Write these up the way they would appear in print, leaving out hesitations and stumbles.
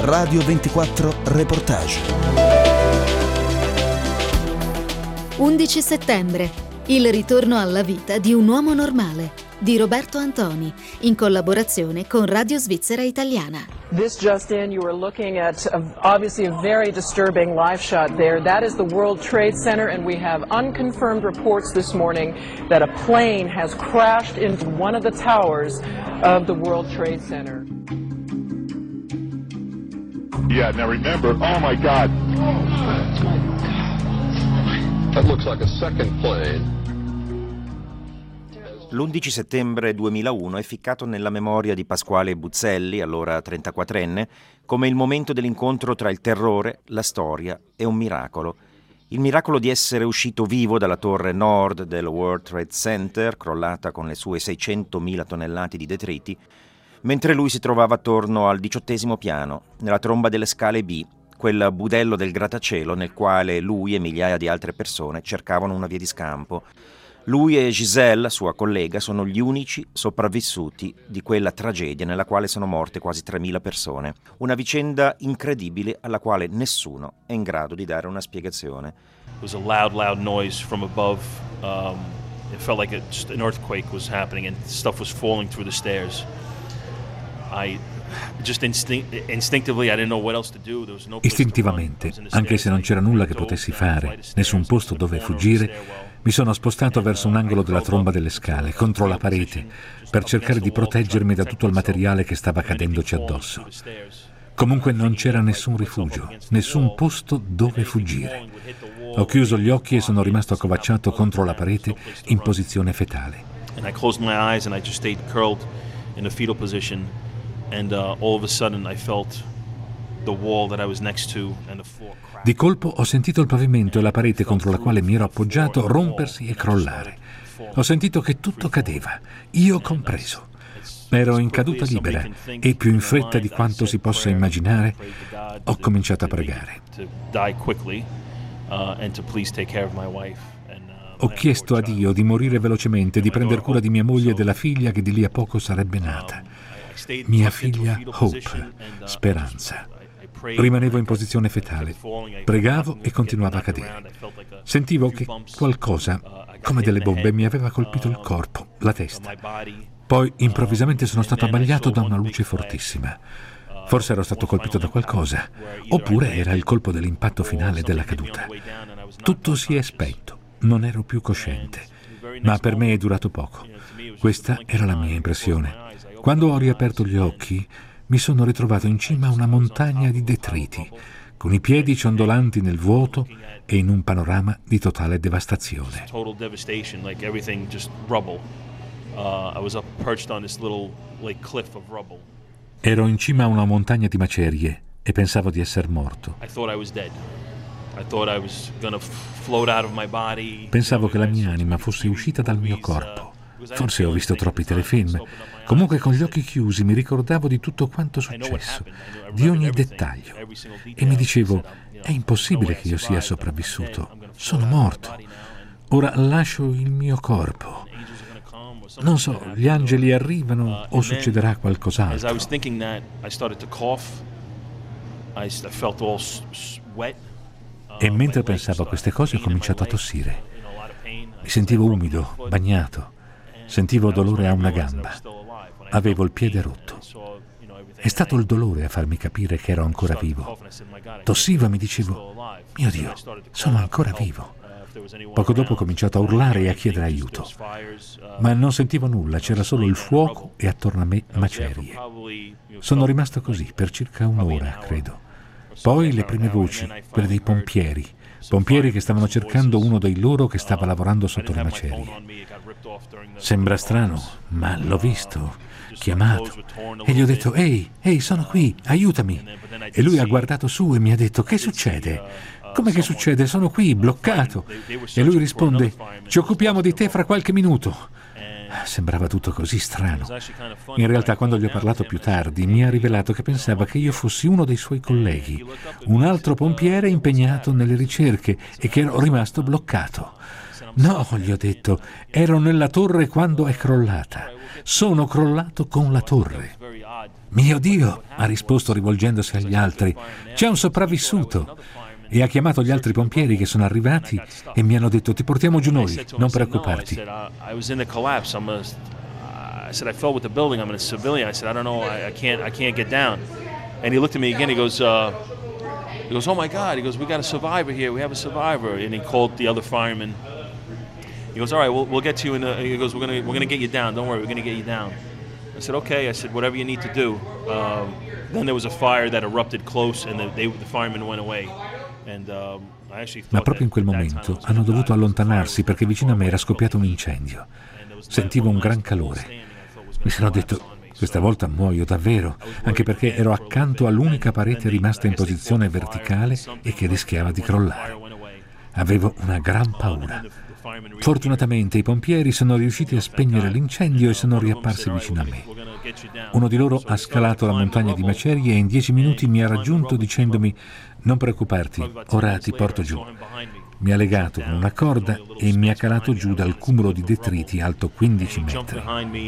Radio 24 Reportage. 11 settembre. Il ritorno alla vita di un uomo normale di Roberto Antoni, in collaborazione con Radio Svizzera Italiana. This just in, you are looking at obviously a very disturbing live shot there. That is the World Trade Center, and we have unconfirmed reports this morning that a plane has crashed into one of the towers of the World Trade Center. Yeah, now remember, oh my God. That looks like a second plane. L'11 settembre 2001 è ficcato nella memoria di Pasquale Buzzelli, allora 34enne, come il momento dell'incontro tra il terrore, la storia e un miracolo. Il miracolo di essere uscito vivo dalla torre nord del World Trade Center, crollata con le sue 600.000 tonnellate di detriti, mentre lui si trovava attorno al 18° piano, nella tromba delle scale B, quel budello del grattacielo nel quale lui e migliaia di altre persone cercavano una via di scampo. Lui e Giselle, sua collega, sono gli unici sopravvissuti di quella tragedia nella quale sono morte quasi 3.000 persone. Una vicenda incredibile alla quale nessuno è in grado di dare una spiegazione. It was a loud noise from above. It felt like just an earthquake was happening and stuff was falling through the stairs. Istintivamente, anche se non c'era nulla che potessi fare, nessun posto dove fuggire, mi sono spostato verso un angolo della tromba delle scale, contro la parete, per cercare di proteggermi da tutto il materiale che stava cadendoci addosso. Comunque non c'era nessun rifugio, nessun posto dove fuggire. Ho chiuso gli occhi e sono rimasto accovacciato contro la parete in posizione fetale. Di colpo ho sentito il pavimento e la parete contro la quale mi ero appoggiato rompersi e crollare. Ho sentito che tutto cadeva, io compreso. Ero in caduta libera e, più in fretta di quanto si possa immaginare, ho cominciato a pregare. Ho chiesto a Dio di morire velocemente, di prendere cura di mia moglie e della figlia che di lì a poco sarebbe nata. Mia figlia Hope, Speranza. Rimanevo in posizione fetale, pregavo e continuava a cadere. Sentivo che qualcosa, come delle bombe, mi aveva colpito il corpo, la testa. Poi improvvisamente sono stato abbagliato da una luce fortissima. Forse ero stato colpito da qualcosa, oppure era il colpo dell'impatto finale della caduta. Tutto si è spento, non ero più cosciente, ma per me è durato poco. Questa era la mia impressione. Quando ho riaperto gli occhi, mi sono ritrovato in cima a una montagna di detriti, con i piedi ciondolanti nel vuoto e in un panorama di totale devastazione. Ero in cima a una montagna di macerie e pensavo di essere morto. Pensavo che la mia anima fosse uscita dal mio corpo. Forse ho visto troppi telefilm. Comunque con gli occhi chiusi mi ricordavo di tutto quanto successo, di ogni dettaglio. E mi dicevo, è impossibile che io sia sopravvissuto. Sono morto. Ora lascio il mio corpo. Non so, gli angeli arrivano o succederà qualcos'altro. E mentre pensavo a queste cose ho cominciato a tossire. Mi sentivo umido, bagnato. Sentivo dolore a una gamba. Avevo il piede rotto. È stato il dolore a farmi capire che ero ancora vivo. Tossivo e mi dicevo, mio Dio, sono ancora vivo. Poco dopo ho cominciato a urlare e a chiedere aiuto. Ma non sentivo nulla, c'era solo il fuoco e attorno a me macerie. Sono rimasto così per circa un'ora, credo. Poi le prime voci, quelle dei pompieri che stavano cercando uno dei loro che stava lavorando sotto le macerie. Sembra strano, ma l'ho visto, chiamato, e gli ho detto, ehi, sono qui, aiutami. E lui ha guardato su e mi ha detto, che succede? Come che succede? Sono qui, bloccato. E lui risponde, ci occupiamo di te fra qualche minuto. Sembrava tutto così strano. In realtà, quando gli ho parlato più tardi, mi ha rivelato che pensava che io fossi uno dei suoi colleghi, un altro pompiere impegnato nelle ricerche e che ero rimasto bloccato. No, gli ho detto, ero nella torre quando è crollata. Sono crollato con la torre. Mio Dio, ha risposto rivolgendosi agli altri, c'è un sopravvissuto. E ha chiamato gli altri pompieri che sono arrivati e mi hanno detto, ti portiamo giù noi, non preoccuparti. I said, I fell with the building. I'm a civilian. I said, I don't know. I can't get down. And he looked at me again. He goes, oh my God. He goes, we got a survivor here. We have a survivor. And he called the other fireman. He goes, all right, we'll get you in. He goes, we're gonna get you down. Don't worry, we're gonna get you down. I said, okay. I said, whatever you need to do. Then there was a fire that erupted close, and the firemen went away. Ma proprio in quel momento hanno dovuto allontanarsi perché vicino a me era scoppiato un incendio. Sentivo un gran calore. Mi sono detto, questa volta muoio davvero, anche perché ero accanto all'unica parete rimasta in posizione verticale e che rischiava di crollare. Avevo una gran paura. Fortunatamente i pompieri sono riusciti a spegnere l'incendio e sono riapparsi vicino a me. Uno di loro ha scalato la montagna di macerie e in 10 minuti mi ha raggiunto dicendomi, non preoccuparti, ora ti porto giù. Mi ha legato con una corda e mi ha calato giù dal cumulo di detriti alto 15 metri.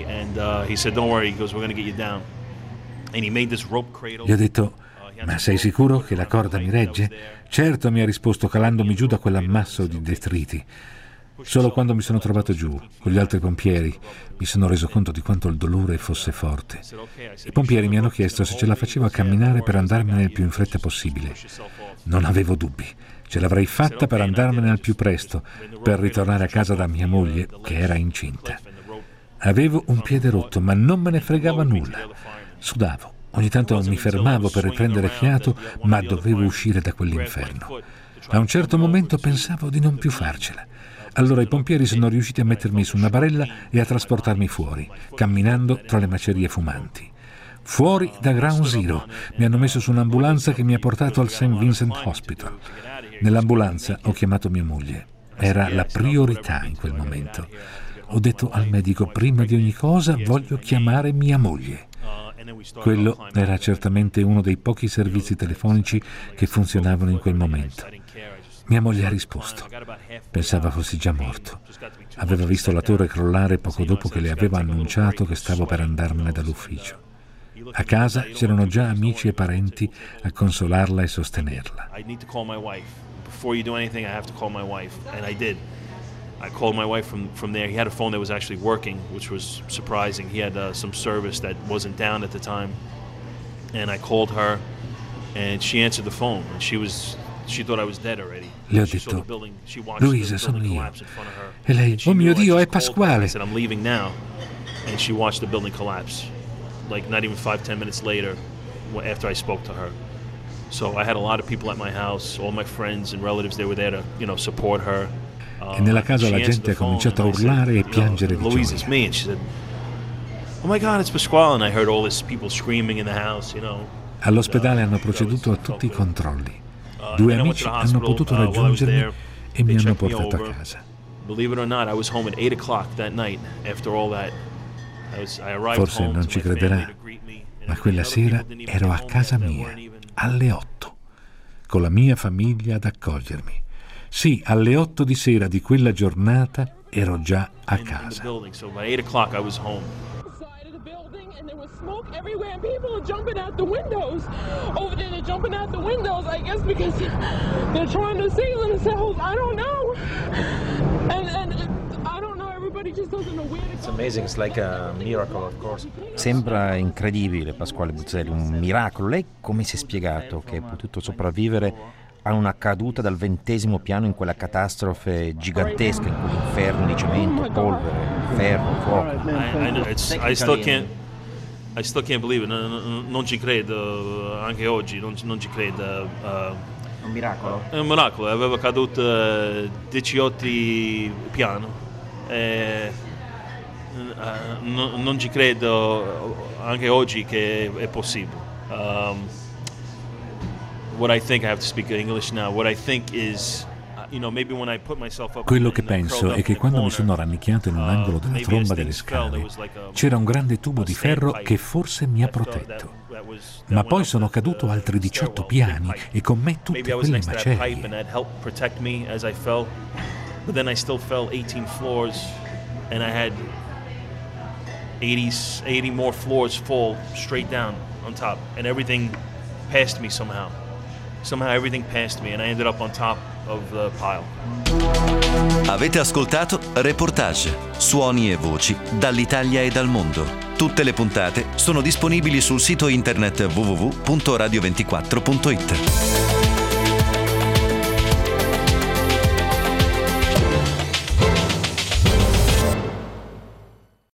Gli ho detto, ma sei sicuro che la corda mi regge? Certo, mi ha risposto calandomi giù da quell'ammasso di detriti. Solo quando mi sono trovato giù, con gli altri pompieri, mi sono reso conto di quanto il dolore fosse forte. I pompieri mi hanno chiesto se ce la facevo a camminare per andarmene il più in fretta possibile. Non avevo dubbi. Ce l'avrei fatta per andarmene al più presto, per ritornare a casa da mia moglie, che era incinta. Avevo un piede rotto, ma non me ne fregava nulla. Sudavo. Ogni tanto mi fermavo per riprendere fiato, ma dovevo uscire da quell'inferno. A un certo momento pensavo di non più farcela. Allora i pompieri sono riusciti a mettermi su una barella e a trasportarmi fuori, camminando tra le macerie fumanti. Fuori da Ground Zero mi hanno messo su un'ambulanza che mi ha portato al St. Vincent Hospital. Nell'ambulanza ho chiamato mia moglie. Era la priorità in quel momento. Ho detto al medico, prima di ogni cosa voglio chiamare mia moglie. Quello era certamente uno dei pochi servizi telefonici che funzionavano in quel momento. Mia moglie ha risposto. Pensava fossi già morto. Aveva visto la torre crollare poco dopo che le avevo annunciato che stavo per andarmene dall'ufficio. A casa c'erano già amici e parenti a consolarla e sostenerla. Before you do anything, I have to call my wife, and I did. I called my wife from there. He had a phone that was actually working, which was surprising. He had some service that wasn't down at the time, and I called her, and she answered the phone. And she thought I was dead already. Le ho detto, Luisa, sono io. E lei, oh mio Dio, è Pasquale. I said, I'm leaving now, and she watched the building collapse. Like not even 5-10 minutes later, after I spoke to her. So I had a lot of people at my house, all my friends and relatives, they were there to, support her. E nella casa la gente ha cominciato a urlare e piangere di Louise, it's me. And she said, oh my God, it's Pasquale. And I heard all this people screaming in the house, All'ospedale hanno proceduto a tutti i controlli. 2 amici hanno potuto raggiungermi e mi hanno portato a casa. Believe it or not, I was home at 8 o'clock that night after all that. Forse non ci crederà, ma quella sera ero a casa mia, alle 8, con la mia famiglia ad accogliermi. Sì, alle 8 di sera di quella giornata ero già a casa. Smoke everywhere and people are jumping out the windows. Over there they're jumping out the windows, I guess because they're trying to save themselves. I don't know. And I don't know, everybody just doesn't know where to go. It's amazing, it's like a miracle, of course. Sembra incredibile, Pasquale Buzzelli, un miracolo. Lei come si è spiegato che è potuto sopravvivere a una caduta dal 20° piano in quella catastrofe gigantesca, in quell'inferno di cemento, polvere, ferro, fuoco? I still can't believe it, non ci credo, anche oggi non ci credo. È un miracolo? È un miracolo, aveva caduto 18 piano. Non ci credo anche oggi che è possibile. What I think, I have to speak English now, what I think is... Quello che penso è che quando mi sono rannicchiato in un angolo della tromba delle scale c'era un grande tubo di ferro che forse mi ha protetto. Ma poi sono caduto altri 18 piani e con me tutte quelle macerie. but then I still fell 18 floors, and I had 80 more floors fall straight down on top, and everything passed me somehow. Somehow everything passed me, and I ended up on top of the pile. Avete ascoltato Reportage, suoni e voci dall'Italia e dal mondo. Tutte le puntate sono disponibili sul sito internet www.radio24.it.